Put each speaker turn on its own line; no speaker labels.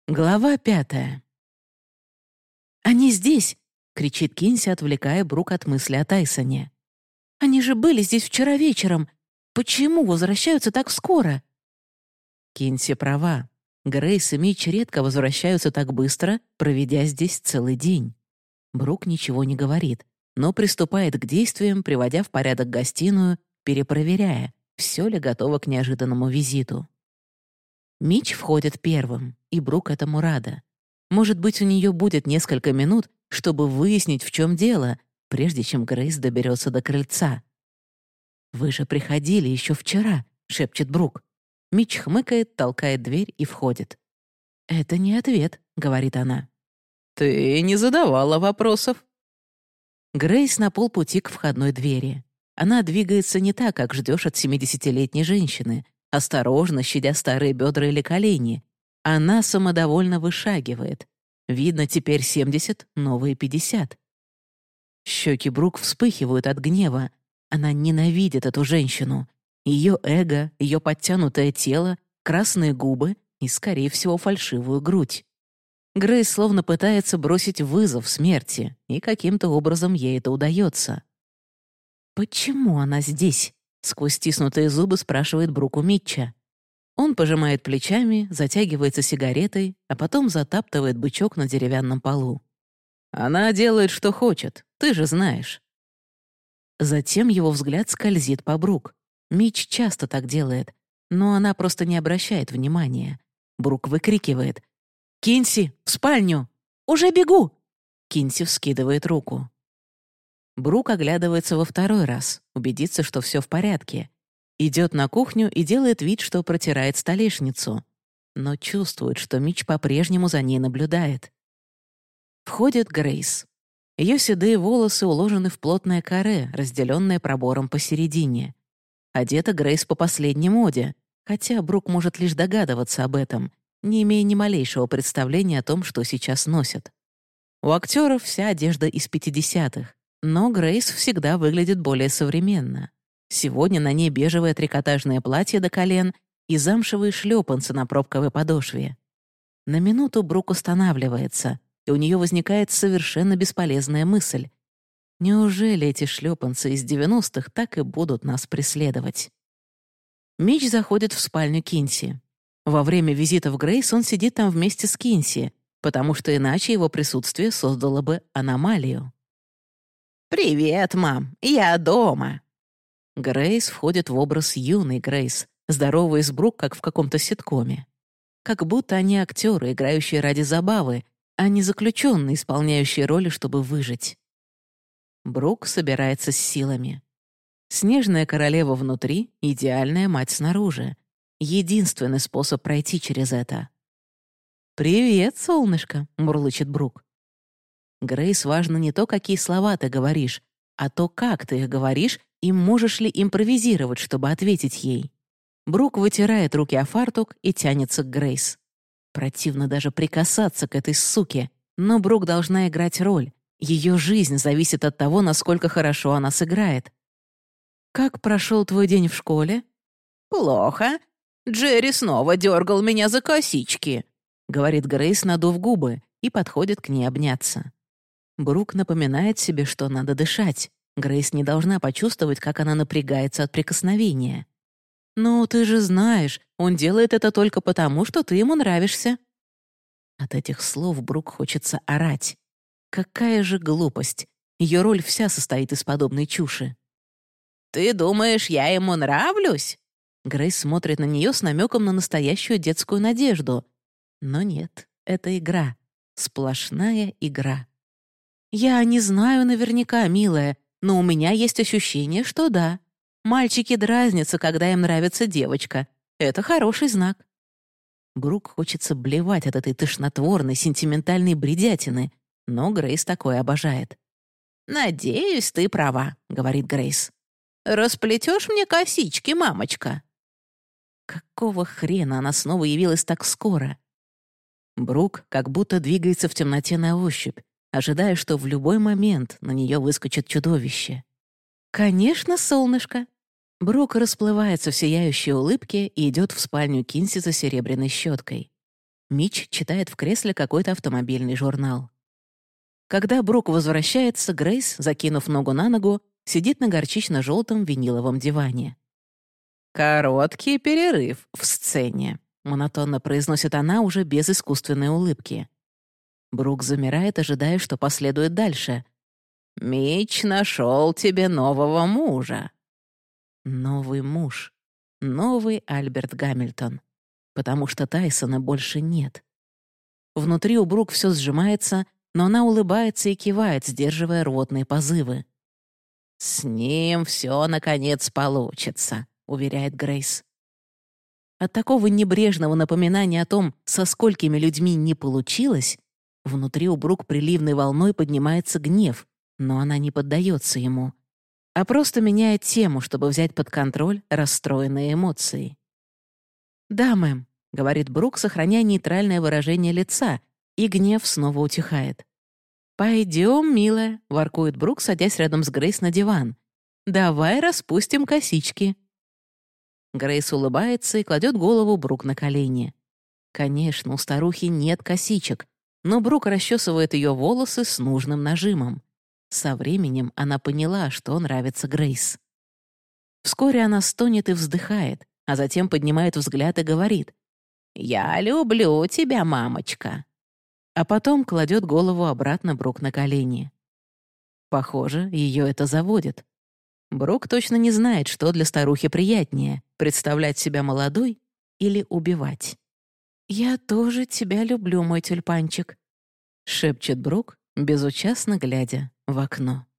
Глава 5. «Они здесь!» — кричит Кинси, отвлекая Брук от мысли о Тайсоне. «Они же были здесь вчера вечером. Почему возвращаются так скоро?» Кинси права. Грейс и Митч редко возвращаются так быстро, проведя здесь целый день. Брук ничего не говорит, но приступает к действиям, приводя в порядок гостиную, перепроверяя, все ли готово к неожиданному визиту. Митч входит первым, и Брук этому рада. Может быть, у нее будет несколько минут, чтобы выяснить, в чем дело, прежде чем Грейс доберется до крыльца. «Вы же приходили еще вчера», — шепчет Брук. Митч хмыкает, толкает дверь и входит. «Это не ответ», — говорит она.
«Ты не задавала вопросов».
Грейс на полпути к входной двери. Она двигается не так, как ждешь от 70-летней женщины, осторожно, щадя старые бедра или колени. Она самодовольно вышагивает. Видно, теперь 70, новые 50. Щеки Брук вспыхивают от гнева. Она ненавидит эту женщину. Ее эго, ее подтянутое тело, красные губы и, скорее всего, фальшивую грудь. Грейс словно пытается бросить вызов смерти, и каким-то образом ей это удается. «Почему она здесь?» — сквозь стиснутые зубы спрашивает Брук у Митча. Он пожимает плечами, затягивается сигаретой, а потом затаптывает бычок на деревянном полу.
Она делает, что хочет, ты же знаешь.
Затем его взгляд скользит по Брук. Митч часто так делает, но она просто не обращает внимания. Брук выкрикивает: «Кинси, в спальню! Уже бегу!» Кинси вскидывает руку. Брук оглядывается во второй раз, убедиться, что все в порядке. Идет на кухню и делает вид, что протирает столешницу. Но чувствует, что Митч по-прежнему за ней наблюдает. Входит Грейс. Ее седые волосы уложены в плотное каре, разделенное пробором посередине. Одета Грейс по последней моде, хотя Брук может лишь догадываться об этом, не имея ни малейшего представления о том, что сейчас носят. У актеров вся одежда из 50-х, но Грейс всегда выглядит более современно. Сегодня на ней бежевое трикотажное платье до колен и замшевые шлепанцы на пробковой подошве. На минуту Брук останавливается, и у нее возникает совершенно бесполезная мысль. Неужели эти шлепанцы из 90-х так и будут нас преследовать? Митч заходит в спальню Кинси. Во время визита в Грейс он сидит там вместе с Кинси, потому что иначе его присутствие создало бы аномалию.
«Привет, мам, я дома».
Грейс входит в образ юной Грейс, здоровая с Брук, как в каком-то ситкоме. Как будто они актеры, играющие ради забавы, а не заключенные, исполняющие роли, чтобы выжить. Брук собирается с силами. Снежная королева внутри, идеальная мать снаружи. Единственный способ пройти через это. «Привет, солнышко», — мурлычет Брук. Грейс важно не то, какие слова ты говоришь, а то, как ты их говоришь, и можешь ли импровизировать, чтобы ответить ей. Брук вытирает руки о фартук и тянется к Грейс. Противно даже прикасаться к этой суке, но Брук должна играть роль. Ее жизнь зависит от того, насколько хорошо она сыграет. «Как прошел твой день в школе?»
«Плохо. Джерри снова дергал меня за косички»,
— говорит Грейс, надув губы, и подходит к ней обняться. Брук напоминает себе, что надо дышать. Грейс не должна почувствовать, как она напрягается от прикосновения. «Ну, ты же знаешь, он делает это только потому, что ты ему нравишься». От этих слов Брук хочется орать. Какая же глупость. Ее роль вся состоит из подобной чуши.
«Ты думаешь, я ему нравлюсь?»
Грейс смотрит на нее с намеком на настоящую детскую надежду. Но нет, это игра. Сплошная игра. «Я не знаю наверняка, милая, но у меня есть ощущение, что да. Мальчики дразнятся, когда им нравится девочка. Это хороший знак». Брук хочется блевать от этой тошнотворной, сентиментальной бредятины, но Грейс такое обожает.
«Надеюсь, ты права», — говорит Грейс. «Расплетешь мне косички, мамочка?»
Какого хрена она снова явилась так скоро? Брук как будто двигается в темноте на ощупь, ожидая, что в любой момент на нее выскочит чудовище. «Конечно, солнышко!» Брук расплывается в сияющей улыбке и идет в спальню Кинси за серебряной щеткой. Митч читает в кресле какой-то автомобильный журнал. Когда Брук возвращается, Грейс, закинув ногу на ногу, сидит на горчично-желтом виниловом диване. «Короткий перерыв в сцене», — монотонно произносит она уже без искусственной улыбки. Брук замирает, ожидая, что последует дальше. «Митч нашел тебе нового мужа». Новый муж. Новый Альберт Гамильтон. Потому что Тайсона больше нет. Внутри у Брук все сжимается, но она улыбается и кивает, сдерживая рвотные позывы. «С ним все наконец получится», — уверяет Грейс. От такого небрежного напоминания о том, со сколькими людьми не получилось, внутри у Брук приливной волной поднимается гнев, но она не поддается ему, а просто меняет тему, чтобы взять под контроль расстроенные эмоции. «Да, мэм», — говорит Брук, сохраняя нейтральное выражение лица, и гнев снова утихает. «Пойдем, милая», — воркует Брук, садясь рядом с Грейс на диван. «Давай распустим косички». Грейс улыбается и кладет голову Брук на колени. Конечно, у старухи нет косичек, но Брук расчесывает ее волосы с нужным нажимом. Со временем она поняла, что нравится Грейс. Вскоре она стонет и вздыхает, а затем поднимает взгляд и говорит: «Я люблю тебя, мамочка». А потом кладет голову обратно Брук на колени. Похоже, ее это заводит. Брук точно не знает, что для старухи приятнее — представлять себя молодой или убивать. «Я тоже тебя люблю, мой тюльпанчик», — шепчет Брук, безучастно глядя в окно.